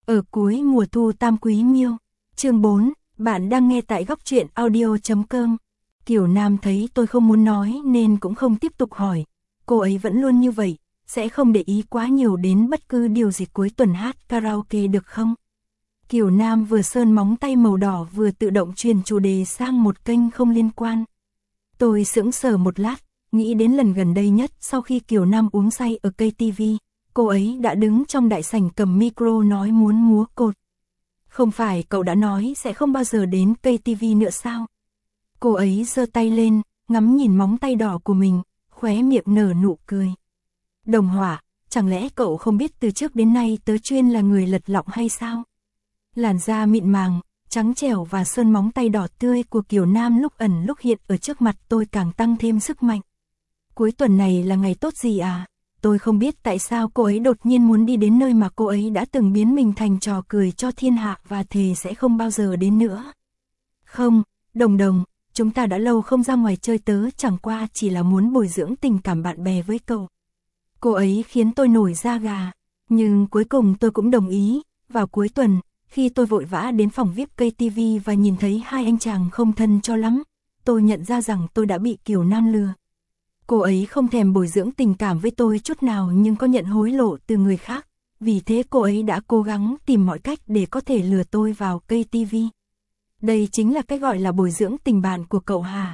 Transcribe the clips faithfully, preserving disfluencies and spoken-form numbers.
Ở cuối mùa thu tam quý miêu. Chương bốn, bạn đang nghe tại góc truyện audio chấm com. Kiều Nam thấy tôi không muốn nói nên cũng không tiếp tục hỏi. Cô ấy vẫn luôn như vậy, sẽ không để ý quá nhiều đến bất cứ điều gì. Cuối tuần hát karaoke được không? Kiều Nam vừa sơn móng tay màu đỏ vừa tự động truyền chủ đề sang một kênh không liên quan. Tôi sững sờ một lát, nghĩ đến lần gần đây nhất sau khi Kiều Nam uống say ở cây ti vi. Cô ấy đã đứng trong đại sảnh cầm micro nói muốn múa cột. Không phải cậu đã nói sẽ không bao giờ đến cây ti vi nữa sao? Cô ấy giơ tay lên, ngắm nhìn móng tay đỏ của mình, khóe miệng nở nụ cười. Đồng Hỏa, chẳng lẽ cậu không biết từ trước đến nay tớ chuyên là người lật lọng hay sao? Làn da mịn màng, trắng trẻo và sơn móng tay đỏ tươi của Kiều Nam lúc ẩn lúc hiện ở trước mặt tôi càng tăng thêm sức mạnh. Cuối tuần này là ngày tốt gì à? Tôi không biết tại sao cô ấy đột nhiên muốn đi đến nơi mà cô ấy đã từng biến mình thành trò cười cho thiên hạ và thề sẽ không bao giờ đến nữa. Không, Đồng Đồng, chúng ta đã lâu không ra ngoài chơi, tớ chẳng qua chỉ là muốn bồi dưỡng tình cảm bạn bè với cậu. Cô ấy khiến tôi nổi da gà, nhưng cuối cùng tôi cũng đồng ý. Vào cuối tuần, khi tôi vội vã đến phòng vi ai pi cây ti vi và nhìn thấy hai anh chàng không thân cho lắm, tôi nhận ra rằng tôi đã bị Kiều Nam lừa. Cô ấy không thèm bồi dưỡng tình cảm với tôi chút nào nhưng có nhận hối lộ từ người khác, vì thế cô ấy đã cố gắng tìm mọi cách để có thể lừa tôi vào cây ti vi. Đây chính là cách gọi là bồi dưỡng tình bạn của cậu hả?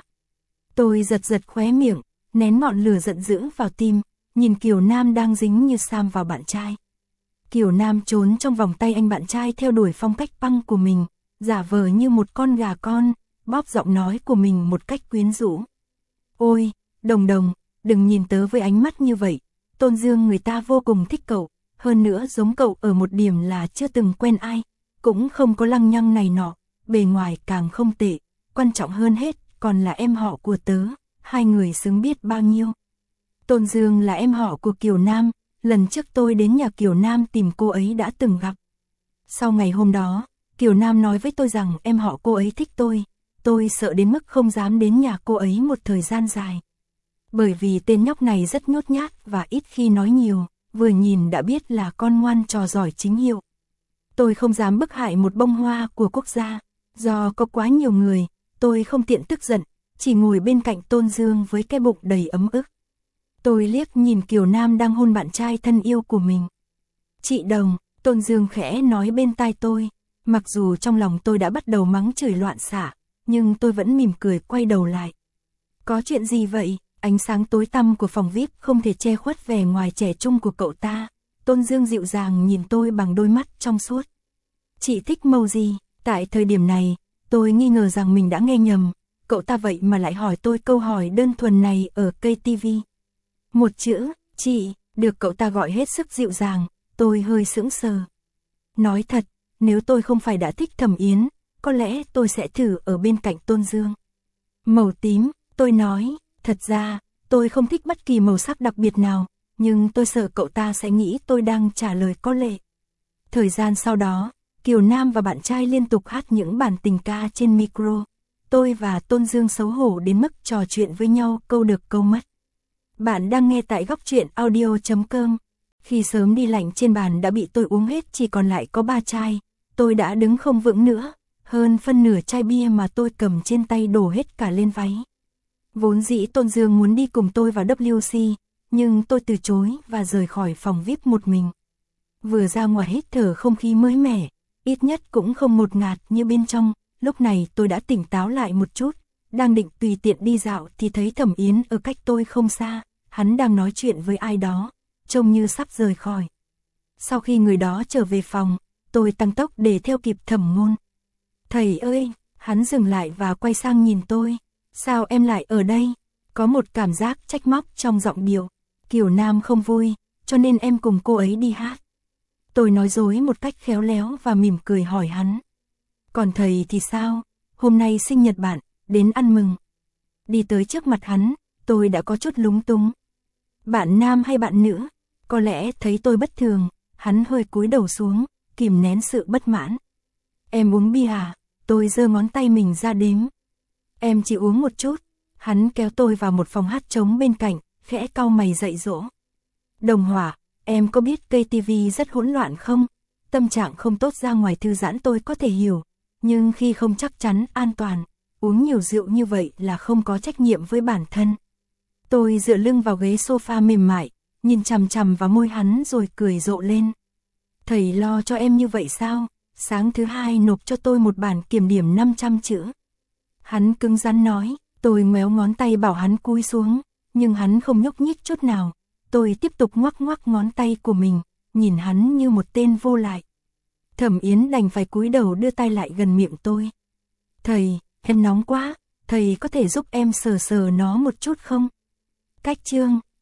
Tôi giật giật khóe miệng, nén ngọn lửa giận dữ vào tim, nhìn Kiều Nam đang dính như sam vào bạn trai. Kiều Nam trốn trong vòng tay anh bạn trai theo đuổi phong cách punk của mình, giả vờ như một con gà con, bóp giọng nói của mình một cách quyến rũ. Ôi, Đồng Đồng, đừng nhìn tớ với ánh mắt như vậy, Tôn Dương người ta vô cùng thích cậu, hơn nữa giống cậu ở một điểm là chưa từng quen ai, cũng không có lăng nhăng này nọ, bề ngoài càng không tệ, quan trọng hơn hết còn là em họ của tớ, hai người xứng biết bao nhiêu. Tôn Dương là em họ của Kiều Nam, lần trước tôi đến nhà Kiều Nam tìm cô ấy đã từng gặp. Sau ngày hôm đó, Kiều Nam nói với tôi rằng em họ cô ấy thích tôi, tôi sợ đến mức không dám đến nhà cô ấy một thời gian dài. Bởi vì tên nhóc này rất nhút nhát và ít khi nói nhiều, vừa nhìn đã biết là con ngoan trò giỏi chính hiệu. Tôi không dám bức hại một bông hoa của quốc gia, do có quá nhiều người, tôi không tiện tức giận, chỉ ngồi bên cạnh Tôn Dương với cái bụng đầy ấm ức. Tôi liếc nhìn Kiều Nam đang hôn bạn trai thân yêu của mình. Chị Đồng, Tôn Dương khẽ nói bên tai tôi, mặc dù trong lòng tôi đã bắt đầu mắng chửi loạn xạ, nhưng tôi vẫn mỉm cười quay đầu lại. Có chuyện gì vậy? Ánh sáng tối tăm của phòng vi ai pi không thể che khuất vẻ ngoài trẻ trung của cậu ta. Tôn Dương dịu dàng nhìn tôi bằng đôi mắt trong suốt. Chị thích màu gì? Tại thời điểm này, tôi nghi ngờ rằng mình đã nghe nhầm. Cậu ta vậy mà lại hỏi tôi câu hỏi đơn thuần này ở cây ti vi. Một chữ, chị, được cậu ta gọi hết sức dịu dàng, tôi hơi sững sờ. Nói thật, nếu tôi không phải đã thích Thẩm Yến, có lẽ tôi sẽ thử ở bên cạnh Tôn Dương. Màu tím, tôi nói. Thật ra, tôi không thích bất kỳ màu sắc đặc biệt nào, nhưng tôi sợ cậu ta sẽ nghĩ tôi đang trả lời có lệ. Thời gian sau đó, Kiều Nam và bạn trai liên tục hát những bản tình ca trên micro. Tôi và Tôn Dương xấu hổ đến mức trò chuyện với nhau câu được câu mất. Bạn đang nghe tại góc truyện audio chấm com. Khi sớm đi lạnh trên bàn đã bị tôi uống hết chỉ còn lại có ba chai, tôi đã đứng không vững nữa, hơn phân nửa chai bia mà tôi cầm trên tay đổ hết cả lên váy. Vốn dĩ Tôn Dương muốn đi cùng tôi vào vê kép xê, nhưng tôi từ chối và rời khỏi phòng vi ai pi một mình. Vừa ra ngoài hít thở không khí mới mẻ, ít nhất cũng không ngột ngạt như bên trong, lúc này tôi đã tỉnh táo lại một chút, đang định tùy tiện đi dạo thì thấy Thẩm Yến ở cách tôi không xa, hắn đang nói chuyện với ai đó, trông như sắp rời khỏi. Sau khi người đó trở về phòng, tôi tăng tốc để theo kịp Thẩm Ngôn. Thầy ơi, hắn dừng lại và quay sang nhìn tôi. Sao em lại ở đây? Có một cảm giác trách móc trong giọng điệu. Kiều Nam không vui, cho nên em cùng cô ấy đi hát. Tôi nói dối một cách khéo léo và mỉm cười hỏi hắn. Còn thầy thì sao? Hôm nay sinh nhật bạn, đến ăn mừng. Đi tới trước mặt hắn, tôi đã có chút lúng túng. Bạn nam hay bạn nữ? Có lẽ thấy tôi bất thường, hắn hơi cúi đầu xuống, kìm nén sự bất mãn. Em uống bia à? Tôi giơ ngón tay mình ra đếm. Em chỉ uống một chút. Hắn kéo tôi vào một phòng hát trống bên cạnh, khẽ cau mày dạy dỗ. Đồng Hỏa, em có biết cây ti vi rất hỗn loạn không? tâm trạng không tốt ra ngoài thư giãn tôi có thể hiểu, nhưng khi không chắc chắn an toàn, uống nhiều rượu như vậy là không có trách nhiệm với bản thân. Tôi dựa lưng vào ghế sofa mềm mại, nhìn chằm chằm vào môi hắn rồi cười rộ lên. Thầy lo cho em như vậy sao? Sáng thứ hai nộp cho tôi một bản kiểm điểm năm trăm chữ. Hắn cứng rắn nói, tôi ngoéo ngón tay bảo hắn cúi xuống, nhưng hắn không nhúc nhích chút nào. Tôi tiếp tục ngoắc ngoắc ngón tay của mình, nhìn hắn như một tên vô lại. Thẩm Yến đành phải cúi đầu đưa tay lại gần miệng tôi. Thầy, em nóng quá, thầy có thể giúp em sờ sờ nó một chút không? Cách chương